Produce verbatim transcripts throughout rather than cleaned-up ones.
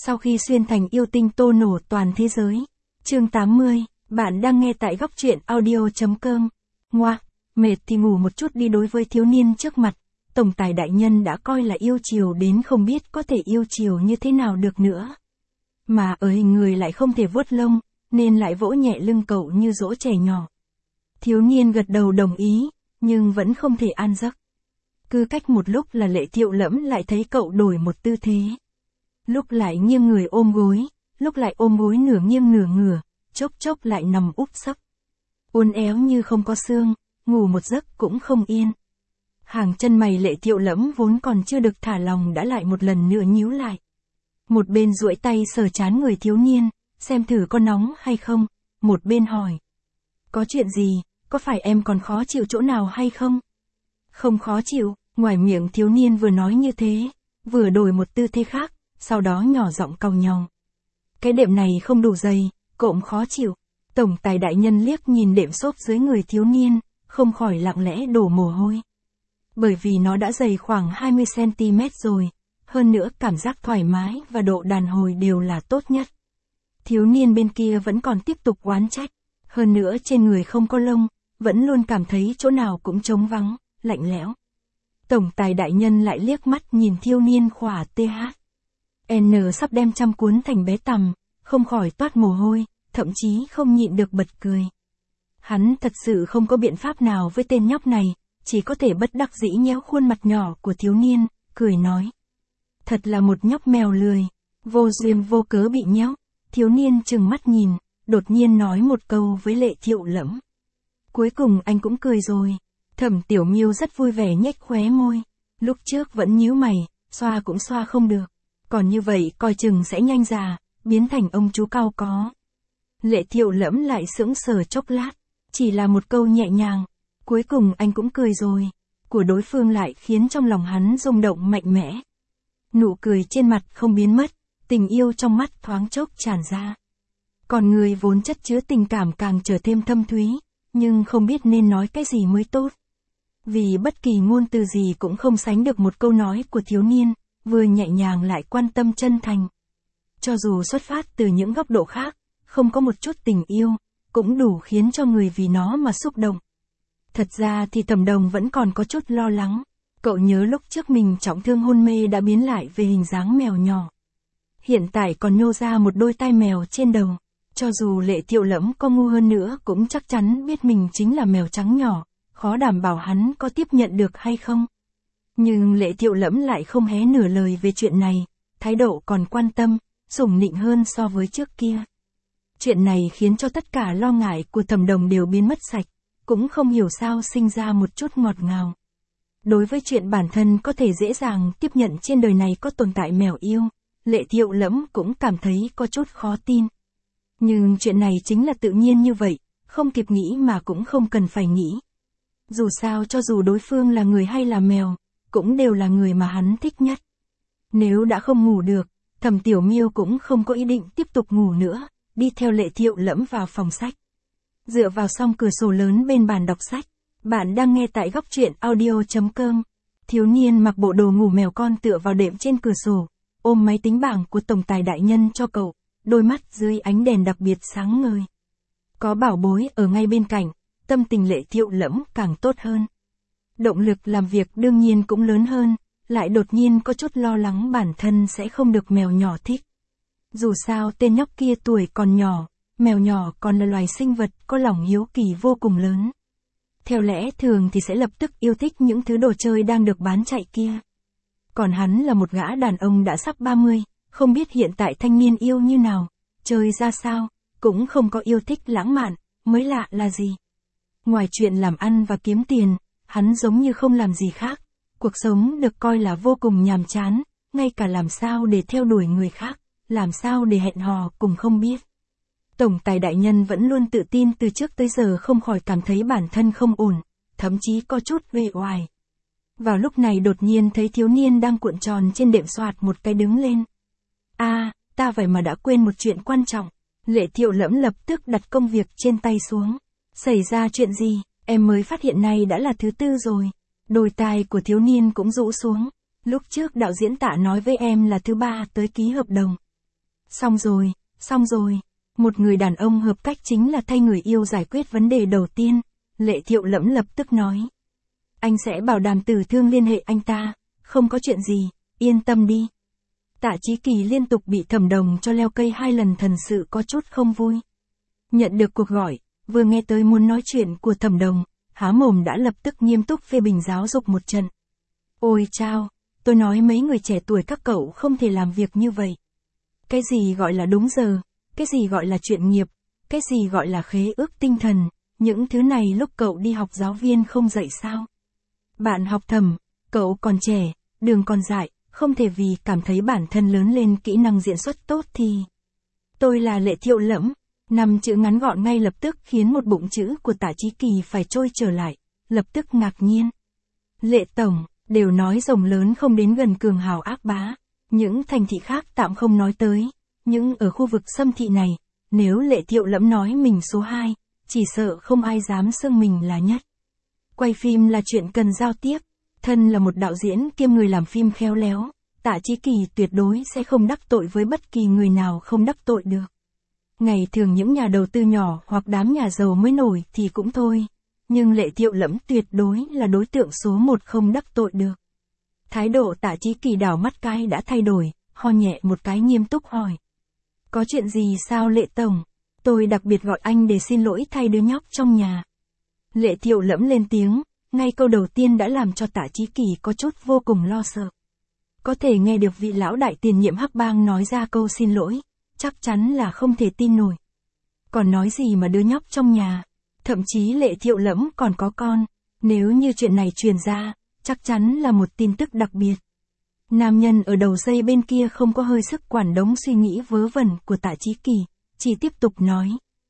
Sau khi xuyên thành yêu tinh tô nổ toàn thế giới. Chương tám mươi, bạn đang nghe tại góc truyện audio chấm com. Ngoa, mệt thì ngủ một chút đi. Đối với thiếu niên trước mặt, tổng tài đại nhân đã coi là yêu chiều đến không biết có thể yêu chiều như thế nào được nữa. Mà ở hình người lại không thể vuốt lông, nên lại vỗ nhẹ lưng cậu như dỗ trẻ nhỏ. Thiếu niên gật đầu đồng ý, nhưng vẫn không thể an giấc. Cứ cách một lúc là Lệ Thiệu Lẫm lại thấy cậu đổi một tư thế. Lúc lại nghiêng người ôm gối, lúc lại ôm gối nửa nghiêng nửa ngửa, chốc chốc lại nằm úp sấp. Uốn éo như không có xương, ngủ một giấc cũng không yên. Hàng chân mày Lệ Thiệu Lẫm vốn còn chưa được thả lòng đã lại một lần nữa nhíu lại. Một bên duỗi tay sờ trán người thiếu niên, xem thử có nóng hay không, một bên hỏi. Có chuyện gì, có phải em còn khó chịu chỗ nào hay không? Không khó chịu, ngoài miệng thiếu niên vừa nói như thế, vừa đổi một tư thế khác, sau đó nhỏ giọng càu nhàu. Cái đệm này không đủ dày, cộm khó chịu. Tổng tài đại nhân liếc nhìn đệm xốp dưới người thiếu niên, không khỏi lặng lẽ đổ mồ hôi. Bởi vì nó đã dày khoảng hai mươi xăng ti mét rồi, hơn nữa cảm giác thoải mái và độ đàn hồi đều là tốt nhất. Thiếu niên bên kia vẫn còn tiếp tục oán trách, hơn nữa trên người không có lông, vẫn luôn cảm thấy chỗ nào cũng trống vắng, lạnh lẽo. Tổng tài đại nhân lại liếc mắt nhìn thiếu niên khỏa tê hát. N sắp đem trăm cuốn thành bé tằm, không khỏi toát mồ hôi, thậm chí không nhịn được bật cười. Hắn thật sự không có biện pháp nào với tên nhóc này, chỉ có thể bất đắc dĩ nhéo khuôn mặt nhỏ của thiếu niên, cười nói. Thật là một nhóc mèo lười, vô duyên vô cớ bị nhéo. Thiếu niên trừng mắt nhìn, đột nhiên nói một câu với Lệ Thiệu Lẫm. Cuối cùng anh cũng cười rồi. Thẩm Tiểu Miêu rất vui vẻ nhếch khóe môi. Lúc trước vẫn nhíu mày, xoa cũng xoa không được. Còn như vậy coi chừng sẽ nhanh già, biến thành ông chú cao có. Lệ Thiệu Lẫm lại sững sờ chốc lát, chỉ là một câu nhẹ nhàng. Cuối cùng anh cũng cười rồi. Của đối phương lại khiến trong lòng hắn rung động mạnh mẽ. Nụ cười trên mặt không biến mất, tình yêu trong mắt thoáng chốc tràn ra. Còn người vốn chất chứa tình cảm càng trở thêm thâm thúy, nhưng không biết nên nói cái gì mới tốt. Vì bất kỳ ngôn từ gì cũng không sánh được một câu nói của thiếu niên, vừa nhẹ nhàng lại quan tâm chân thành. Cho dù xuất phát từ những góc độ khác, không có một chút tình yêu, cũng đủ khiến cho người vì nó mà xúc động. Thật ra thì Thẩm Đồng vẫn còn có chút lo lắng. Cậu nhớ lúc trước mình trọng thương hôn mê đã biến lại về hình dáng mèo nhỏ. Hiện tại còn nhô ra một đôi tai mèo trên đầu. Cho dù Lệ Thiệu Lẫm có ngu hơn nữa cũng chắc chắn biết mình chính là mèo trắng nhỏ, khó đảm bảo hắn có tiếp nhận được hay không. Nhưng Lệ Thiệu Lẫm lại không hé nửa lời về chuyện này, thái độ còn quan tâm, sủng nịnh hơn so với trước kia. Chuyện này khiến cho tất cả lo ngại của Thẩm Đồng đều biến mất sạch, cũng không hiểu sao sinh ra một chút ngọt ngào. Đối với chuyện bản thân có thể dễ dàng tiếp nhận trên đời này có tồn tại mèo yêu, Lệ Thiệu Lẫm cũng cảm thấy có chút khó tin. Nhưng chuyện này chính là tự nhiên như vậy, không kịp nghĩ mà cũng không cần phải nghĩ. Dù sao cho dù đối phương là người hay là mèo, cũng đều là người mà hắn thích nhất. Nếu đã không ngủ được, Thẩm Tiểu Miêu cũng không có ý định tiếp tục ngủ nữa, đi theo Lệ Thiệu Lẫm vào phòng sách. Dựa vào song cửa sổ lớn bên bàn đọc sách, bạn đang nghe tại góc truyện audio chấm com. Thiếu niên mặc bộ đồ ngủ mèo con tựa vào đệm trên cửa sổ, ôm máy tính bảng của tổng tài đại nhân cho cậu, đôi mắt dưới ánh đèn đặc biệt sáng ngời. Có bảo bối ở ngay bên cạnh, tâm tình Lệ Thiệu Lẫm càng tốt hơn. Động lực làm việc đương nhiên cũng lớn hơn, lại đột nhiên có chút lo lắng bản thân sẽ không được mèo nhỏ thích. Dù sao tên nhóc kia tuổi còn nhỏ, mèo nhỏ còn là loài sinh vật có lòng hiếu kỳ vô cùng lớn. Theo lẽ thường thì sẽ lập tức yêu thích những thứ đồ chơi đang được bán chạy kia. Còn hắn là một gã đàn ông đã sắp ba mươi, không biết hiện tại thanh niên yêu như nào, chơi ra sao, cũng không có yêu thích lãng mạn, mới lạ là gì. Ngoài chuyện làm ăn và kiếm tiền, hắn giống như không làm gì khác, cuộc sống được coi là vô cùng nhàm chán, ngay cả làm sao để theo đuổi người khác, làm sao để hẹn hò cũng không biết. Tổng tài đại nhân vẫn luôn tự tin từ trước tới giờ không khỏi cảm thấy bản thân không ổn, thậm chí có chút uể oải. Vào lúc này đột nhiên thấy thiếu niên đang cuộn tròn trên đệm soạt một cái đứng lên. A, à, ta vậy mà đã quên một chuyện quan trọng. Lệ Thiệu Lẫm lập tức đặt công việc trên tay xuống. Xảy ra chuyện gì, em mới phát hiện này đã là thứ tư rồi. Đôi tai của thiếu niên cũng rũ xuống. Lúc trước đạo diễn Tạ nói với em là thứ ba tới ký hợp đồng. Xong rồi, xong rồi. Một người đàn ông hợp cách chính là thay người yêu giải quyết vấn đề đầu tiên, Lệ Thiệu Lẫm lập tức nói. Anh sẽ bảo đảm Tử Thương liên hệ anh ta, không có chuyện gì, yên tâm đi. Tạ Chí Kỳ liên tục bị Thẩm Đồng cho leo cây hai lần thần sự có chút không vui. Nhận được cuộc gọi, vừa nghe tới muốn nói chuyện của Thẩm Đồng, há mồm đã lập tức nghiêm túc phê bình giáo dục một trận. Ôi chao, tôi nói mấy người trẻ tuổi các cậu không thể làm việc như vậy. Cái gì gọi là đúng giờ, cái gì gọi là chuyện nghiệp, cái gì gọi là khế ước tinh thần, những thứ này lúc cậu đi học giáo viên không dạy sao. Bạn học Thẩm, cậu còn trẻ, đường còn dại, không thể vì cảm thấy bản thân lớn lên kỹ năng diễn xuất tốt thì... Tôi là Lệ Thiệu Lẫm, năm chữ ngắn gọn ngay lập tức khiến một bụng chữ của Tạ Chí Kỳ phải trôi trở lại, lập tức ngạc nhiên. Lệ Tổng, đều nói rồng lớn không đến gần cường hào ác bá, những thành thị khác tạm không nói tới, nhưng ở khu vực xâm thị này, nếu Lệ Thiệu Lẫm nói mình số hai, chỉ sợ không ai dám xưng mình là nhất. Quay phim là chuyện cần giao tiếp, thân là một đạo diễn kiêm người làm phim khéo léo, Tạ Chí Kỳ tuyệt đối sẽ không đắc tội với bất kỳ người nào không đắc tội được. Ngày thường những nhà đầu tư nhỏ hoặc đám nhà giàu mới nổi thì cũng thôi, nhưng Lệ Thiệu Lẫm tuyệt đối là đối tượng số một không đắc tội được. Thái độ Tạ Chí Kỳ đảo mắt cái đã thay đổi, ho nhẹ một cái nghiêm túc hỏi. Có chuyện gì sao Lệ Tổng? Tôi đặc biệt gọi anh để xin lỗi thay đứa nhóc trong nhà. Lệ Thiệu Lẫm lên tiếng, ngay câu đầu tiên đã làm cho Tạ Chí Kỳ có chút vô cùng lo sợ. Có thể nghe được vị lão đại tiền nhiệm Hắc Bang nói ra câu xin lỗi, chắc chắn là không thể tin nổi. Còn nói gì mà đứa nhóc trong nhà, thậm chí Lệ Thiệu Lẫm còn có con, nếu như chuyện này truyền ra, chắc chắn là một tin tức đặc biệt. Nam nhân ở đầu dây bên kia không có hơi sức quản đống suy nghĩ vớ vẩn của Tạ Chí Kỳ, chỉ tiếp tục nói.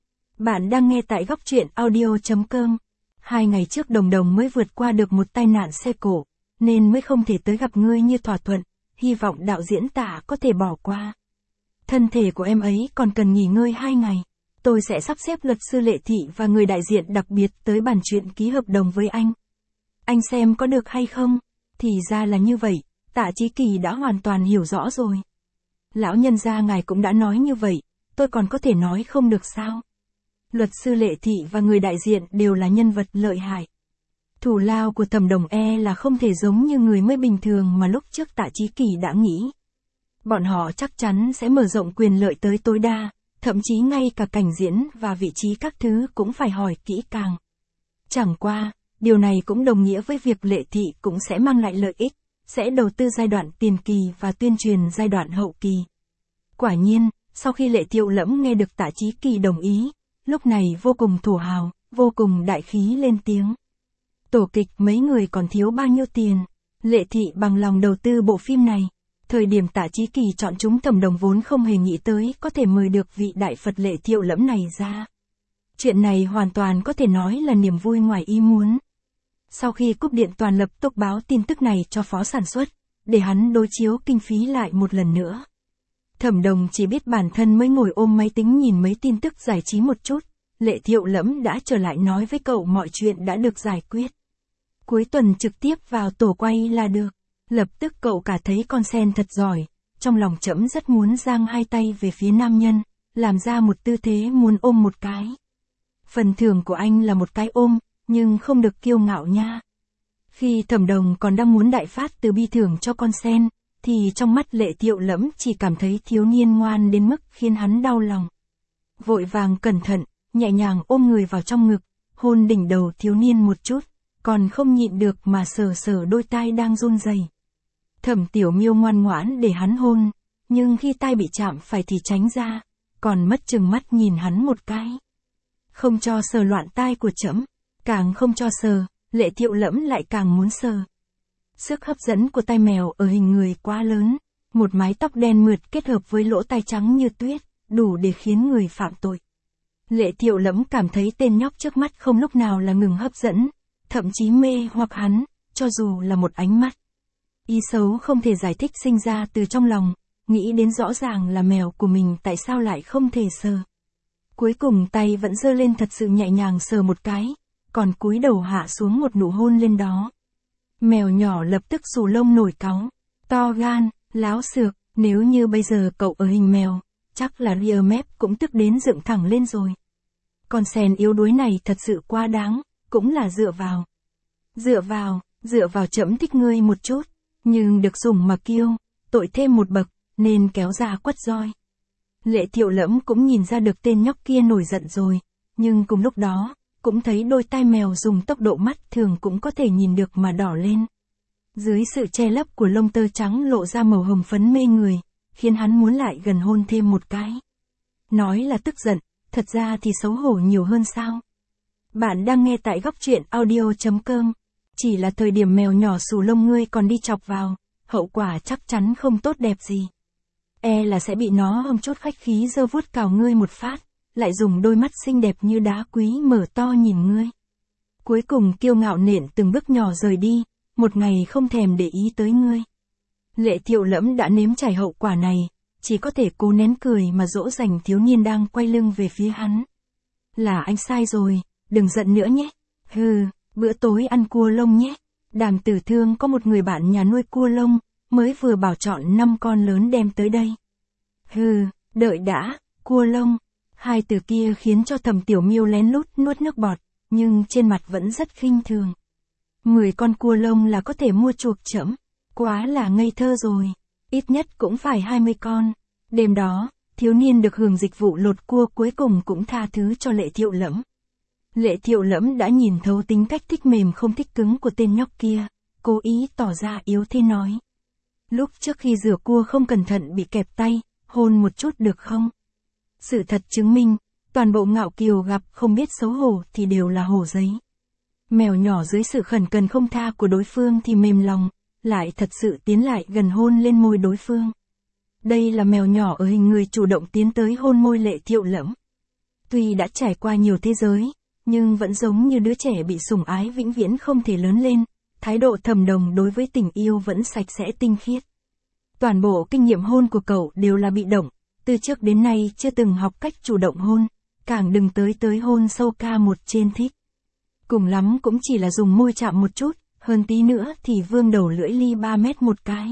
Bạn đang nghe tại góc truyện audio chấm com. Hai ngày trước Đồng Đồng mới vượt qua được một tai nạn xe cộ, nên mới không thể tới gặp ngươi như thỏa thuận, hy vọng đạo diễn Tạ có thể bỏ qua. Thân thể của em ấy còn cần nghỉ ngơi hai ngày, tôi sẽ sắp xếp luật sư Lệ Thị và người đại diện đặc biệt tới bàn chuyện ký hợp đồng với anh. Anh xem có được hay không? Thì ra là như vậy, Tạ Chí Kỳ đã hoàn toàn hiểu rõ rồi. Lão nhân gia ngài cũng đã nói như vậy, tôi còn có thể nói không được sao? Luật sư Lệ Thị và người đại diện đều là nhân vật lợi hại. Thủ lao của Thẩm Đồng e là không thể giống như người mới bình thường mà lúc trước Tạ Chí Kỳ đã nghĩ. Bọn họ chắc chắn sẽ mở rộng quyền lợi tới tối đa, thậm chí ngay cả cảnh diễn và vị trí các thứ cũng phải hỏi kỹ càng. Chẳng qua, điều này cũng đồng nghĩa với việc Lệ Thị cũng sẽ mang lại lợi ích, sẽ đầu tư giai đoạn tiền kỳ và tuyên truyền giai đoạn hậu kỳ. Quả nhiên, sau khi Lệ Thiệu Lẫm nghe được Tạ Chí Kỳ đồng ý, lúc này vô cùng thổ hào, vô cùng đại khí lên tiếng. Tổ kịch mấy người còn thiếu bao nhiêu tiền? Lệ Thị bằng lòng đầu tư bộ phim này. Thời điểm Tạ Chí Kỳ chọn chúng Thẩm Đồng vốn không hề nghĩ tới có thể mời được vị đại Phật Lệ Thiệu Lẫm này ra. Chuyện này hoàn toàn có thể nói là niềm vui ngoài ý muốn. Sau khi cúp điện toàn lập tức báo tin tức này cho phó sản xuất, để hắn đối chiếu kinh phí lại một lần nữa. Thẩm Đồng chỉ biết bản thân mới ngồi ôm máy tính nhìn mấy tin tức giải trí một chút, Lệ Thiệu Lẫm đã trở lại nói với cậu mọi chuyện đã được giải quyết. Cuối tuần trực tiếp vào tổ quay là được. Lập tức cậu cả thấy con sen thật giỏi, trong lòng trẫm rất muốn giang hai tay về phía nam nhân, làm ra một tư thế muốn ôm một cái. Phần thưởng của anh là một cái ôm, nhưng không được kiêu ngạo nha. Khi Thẩm Đồng còn đang muốn đại phát từ bi thưởng cho con sen, thì trong mắt Lệ Thiệu Lẫm chỉ cảm thấy thiếu niên ngoan đến mức khiến hắn đau lòng. Vội vàng cẩn thận, nhẹ nhàng ôm người vào trong ngực, hôn đỉnh đầu thiếu niên một chút, còn không nhịn được mà sờ sờ đôi tai đang run rẩy. Thẩm Tiểu Miêu ngoan ngoãn để hắn hôn, nhưng khi tai bị chạm phải thì tránh ra, còn mất chừng mắt nhìn hắn một cái. Không cho sờ loạn tai của trẫm, càng không cho sờ, Lệ Thiệu Lẫm lại càng muốn sờ. Sức hấp dẫn của tai mèo ở hình người quá lớn, một mái tóc đen mượt kết hợp với lỗ tai trắng như tuyết, đủ để khiến người phạm tội. Lệ Thiệu Lẫm cảm thấy tên nhóc trước mắt không lúc nào là ngừng hấp dẫn, thậm chí mê hoặc hắn, cho dù là một ánh mắt. Ý xấu không thể giải thích sinh ra từ trong lòng, nghĩ đến rõ ràng là mèo của mình tại sao lại không thể sờ. Cuối cùng tay vẫn giơ lên thật sự nhẹ nhàng sờ một cái, còn cúi đầu hạ xuống một nụ hôn lên đó. Mèo nhỏ lập tức xù lông nổi cáu, to gan, láo xược, nếu như bây giờ cậu ở hình mèo, chắc là ria mép cũng tức đến dựng thẳng lên rồi. Con sen yếu đuối này thật sự quá đáng, cũng là dựa vào. Dựa vào, dựa vào trẫm thích ngươi một chút, nhưng được dùng mà kiêu, tội thêm một bậc, nên kéo ra quất roi. Lệ Thiệu Lẫm cũng nhìn ra được tên nhóc kia nổi giận rồi, nhưng cùng lúc đó, cũng thấy đôi tai mèo dùng tốc độ mắt thường cũng có thể nhìn được mà đỏ lên. Dưới sự che lấp của lông tơ trắng lộ ra màu hồng phấn mê người, khiến hắn muốn lại gần hôn thêm một cái. Nói là tức giận, thật ra thì xấu hổ nhiều hơn sao. Bạn đang nghe tại góc truyện audio chấm com. Chỉ là thời điểm mèo nhỏ xù lông ngươi còn đi chọc vào, hậu quả chắc chắn không tốt đẹp gì. E là sẽ bị nó hông chút khách khí giơ vuốt cào ngươi một phát, lại dùng đôi mắt xinh đẹp như đá quý mở to nhìn ngươi. Cuối cùng kiêu ngạo nện từng bước nhỏ rời đi, một ngày không thèm để ý tới ngươi. Lệ Thiệu Lẫm đã nếm trải hậu quả này, chỉ có thể cố nén cười mà dỗ dành thiếu niên đang quay lưng về phía hắn. Là anh sai rồi, đừng giận nữa nhé. Hừ, bữa tối ăn cua lông nhé. Đàm Tử Thương có một người bạn nhà nuôi cua lông, mới vừa bảo chọn năm con lớn đem tới đây. Hừ, đợi đã, cua lông. Hai từ kia khiến cho Thẩm Tiểu Miêu lén lút nuốt nước bọt, nhưng trên mặt vẫn rất khinh thường. Mười con cua lông là có thể mua chuộc trẫm, quá là ngây thơ rồi, ít nhất cũng phải hai mươi con. Đêm đó, thiếu niên được hưởng dịch vụ lột cua cuối cùng cũng tha thứ cho Lệ Thiệu Lẫm. Lệ Thiệu Lẫm đã nhìn thấu tính cách thích mềm không thích cứng của tên nhóc kia, cố ý tỏ ra yếu thế nói. Lúc trước khi rửa cua không cẩn thận bị kẹp tay, hôn một chút được không? Sự thật chứng minh, toàn bộ Ngạo Kiều gặp không biết xấu hổ thì đều là hổ giấy. Mèo nhỏ dưới sự khẩn cần không tha của đối phương thì mềm lòng, lại thật sự tiến lại gần hôn lên môi đối phương. Đây là mèo nhỏ ở hình người chủ động tiến tới hôn môi Lệ Thiệu Lẫm. Tuy đã trải qua nhiều thế giới, nhưng vẫn giống như đứa trẻ bị sủng ái vĩnh viễn không thể lớn lên, thái độ thầm đồng đối với tình yêu vẫn sạch sẽ tinh khiết. Toàn bộ kinh nghiệm hôn của cậu đều là bị động, từ trước đến nay chưa từng học cách chủ động hôn, càng đừng tới tới hôn sâu ca một trên thích. Cùng lắm cũng chỉ là dùng môi chạm một chút, hơn tí nữa thì vương đầu lưỡi ly ba mét một cái.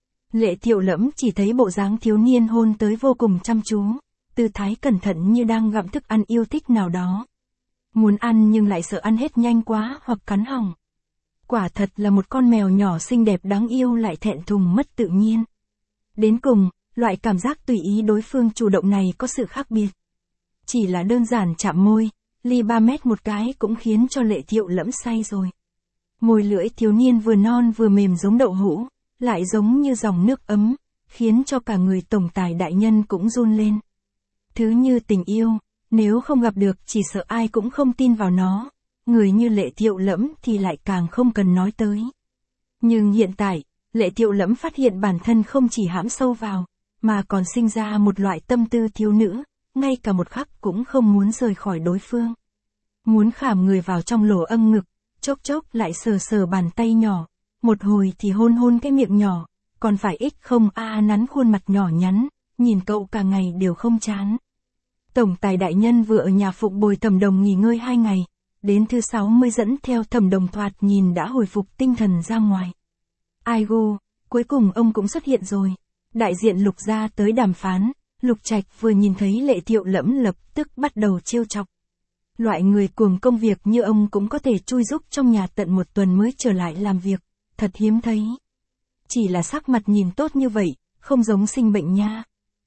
Lệ Thiệu Lẫm chỉ thấy bộ dáng thiếu niên hôn tới vô cùng chăm chú, tư thái cẩn thận như đang gặm thức ăn yêu thích nào đó. Muốn ăn nhưng lại sợ ăn hết nhanh quá hoặc cắn hỏng. Quả thật là một con mèo nhỏ xinh đẹp đáng yêu lại thẹn thùng mất tự nhiên. Đến cùng, loại cảm giác tùy ý đối phương chủ động này có sự khác biệt. Chỉ là đơn giản chạm môi, ly ba mét một cái cũng khiến cho Lệ Thiệu Lẫm say rồi. Môi lưỡi thiếu niên vừa non vừa mềm giống đậu hũ, lại giống như dòng nước ấm, khiến cho cả người tổng tài đại nhân cũng run lên. Thứ như tình yêu, nếu không gặp được chỉ sợ ai cũng không tin vào nó, người như Lệ Thiệu Lẫm thì lại càng không cần nói tới. Nhưng hiện tại, Lệ Thiệu Lẫm phát hiện bản thân không chỉ hãm sâu vào, mà còn sinh ra một loại tâm tư thiếu nữ, ngay cả một khắc cũng không muốn rời khỏi đối phương. Muốn khảm người vào trong lỗ âm ngực, chốc chốc lại sờ sờ bàn tay nhỏ, một hồi thì hôn hôn cái miệng nhỏ, còn phải ích không a nắn khuôn mặt nhỏ nhắn, nhìn cậu cả ngày đều không chán. Tổng tài đại nhân vừa ở nhà Phụng Bồi Thẩm Đồng nghỉ ngơi hai ngày, đến thứ sáu mới dẫn theo Thẩm Đồng thoạt nhìn đã hồi phục tinh thần ra ngoài. Ai gu, cuối cùng ông cũng xuất hiện rồi. Đại diện Lục gia tới đàm phán, Lục Trạch vừa nhìn thấy Lệ Thiệu Lẫm lập tức bắt đầu trêu chọc. Loại người cuồng công việc như ông cũng có thể chui giúp trong nhà tận một tuần mới trở lại làm việc, thật hiếm thấy. Chỉ là sắc mặt nhìn tốt như vậy, không giống sinh bệnh nha.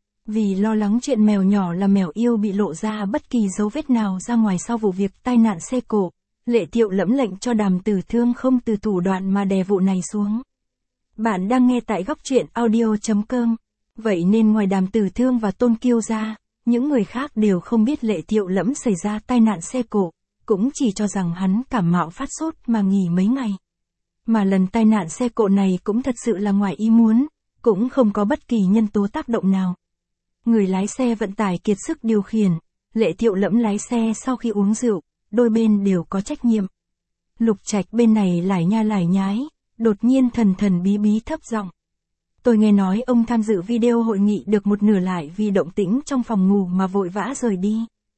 Vì lo lắng chuyện mèo nhỏ là mèo yêu bị lộ ra bất kỳ dấu vết nào ra ngoài sau vụ việc tai nạn xe cộ, Lệ Thiệu Lẫm lệnh cho Đàm Tử Thương không từ thủ đoạn mà đè vụ này xuống. Bạn đang nghe tại góc truyện audio chấm com. Vậy nên ngoài Đàm Tử Thương và Tôn Kiêu ra, những người khác đều không biết Lệ Thiệu Lẫm xảy ra tai nạn xe cộ, cũng chỉ cho rằng hắn cảm mạo phát sốt mà nghỉ mấy ngày. Mà lần tai nạn xe cộ này cũng thật sự là ngoài ý muốn, cũng không có bất kỳ nhân tố tác động nào. Người lái xe vận tải kiệt sức điều khiển, Lệ Thiệu Lẫm lái xe sau khi uống rượu, đôi bên đều có trách nhiệm. Lục Trạch bên này lải nha lải nhái, đột nhiên thần thần bí bí thấp giọng. Tôi nghe nói ông tham dự video hội nghị được một nửa lại vì động tĩnh trong phòng ngủ mà vội vã rời đi.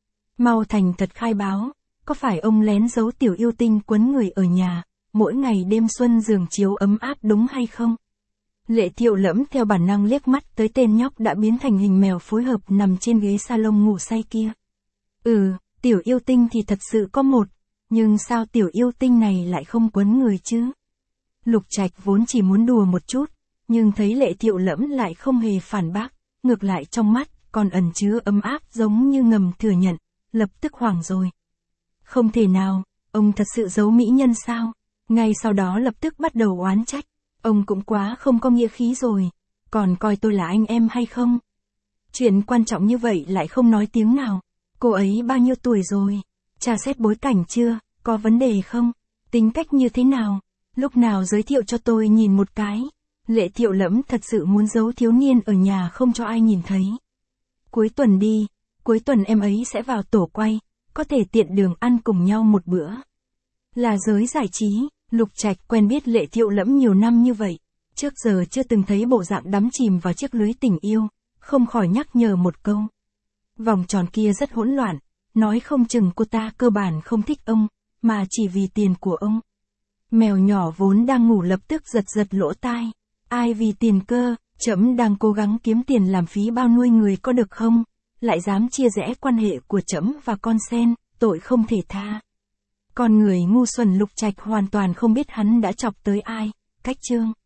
Mau thành thật khai báo, có phải ông lén giấu tiểu yêu tinh quấn người ở nhà, mỗi ngày đêm xuân giường chiếu ấm áp đúng hay không? Lệ Thiệu Lẫm theo bản năng liếc mắt tới tên nhóc đã biến thành hình mèo phối hợp nằm trên ghế salon ngủ say kia. Ừ, tiểu yêu tinh thì thật sự có một, nhưng sao tiểu yêu tinh này lại không quấn người chứ? Lục Trạch vốn chỉ muốn đùa một chút, nhưng thấy Lệ Thiệu Lẫm lại không hề phản bác, ngược lại trong mắt còn ẩn chứa ấm áp giống như ngầm thừa nhận, lập tức hoảng rồi. Không thể nào, ông thật sự giấu mỹ nhân sao? Ngay sau đó lập tức bắt đầu oán trách, ông cũng quá không có nghĩa khí rồi, còn coi tôi là anh em hay không? Chuyện quan trọng như vậy lại không nói tiếng nào. Cô ấy bao nhiêu tuổi rồi? Tra xét bối cảnh chưa? Có vấn đề không? Tính cách như thế nào? Lúc nào giới thiệu cho tôi nhìn một cái? Lệ Thiệu Lẫm thật sự muốn giấu thiếu niên ở nhà không cho ai nhìn thấy. Cuối tuần đi, cuối tuần em ấy sẽ vào tổ quay, có thể tiện đường ăn cùng nhau một bữa. Là giới giải trí, Lục Trạch quen biết Lệ Thiệu Lẫm nhiều năm như vậy, trước giờ chưa từng thấy bộ dạng đắm chìm vào chiếc lưới tình yêu, không khỏi nhắc nhở một câu. Vòng tròn kia rất hỗn loạn, nói không chừng cô ta cơ bản không thích ông, mà chỉ vì tiền của ông. Mèo nhỏ vốn đang ngủ lập tức giật giật lỗ tai. Ai vì tiền cơ, trẫm đang cố gắng kiếm tiền làm phí bao nuôi người có được không? Lại dám chia rẽ quan hệ của trẫm và con sen, tội không thể tha. Con người ngu xuẩn Lục Trạch hoàn toàn không biết hắn đã chọc tới ai. Cách chương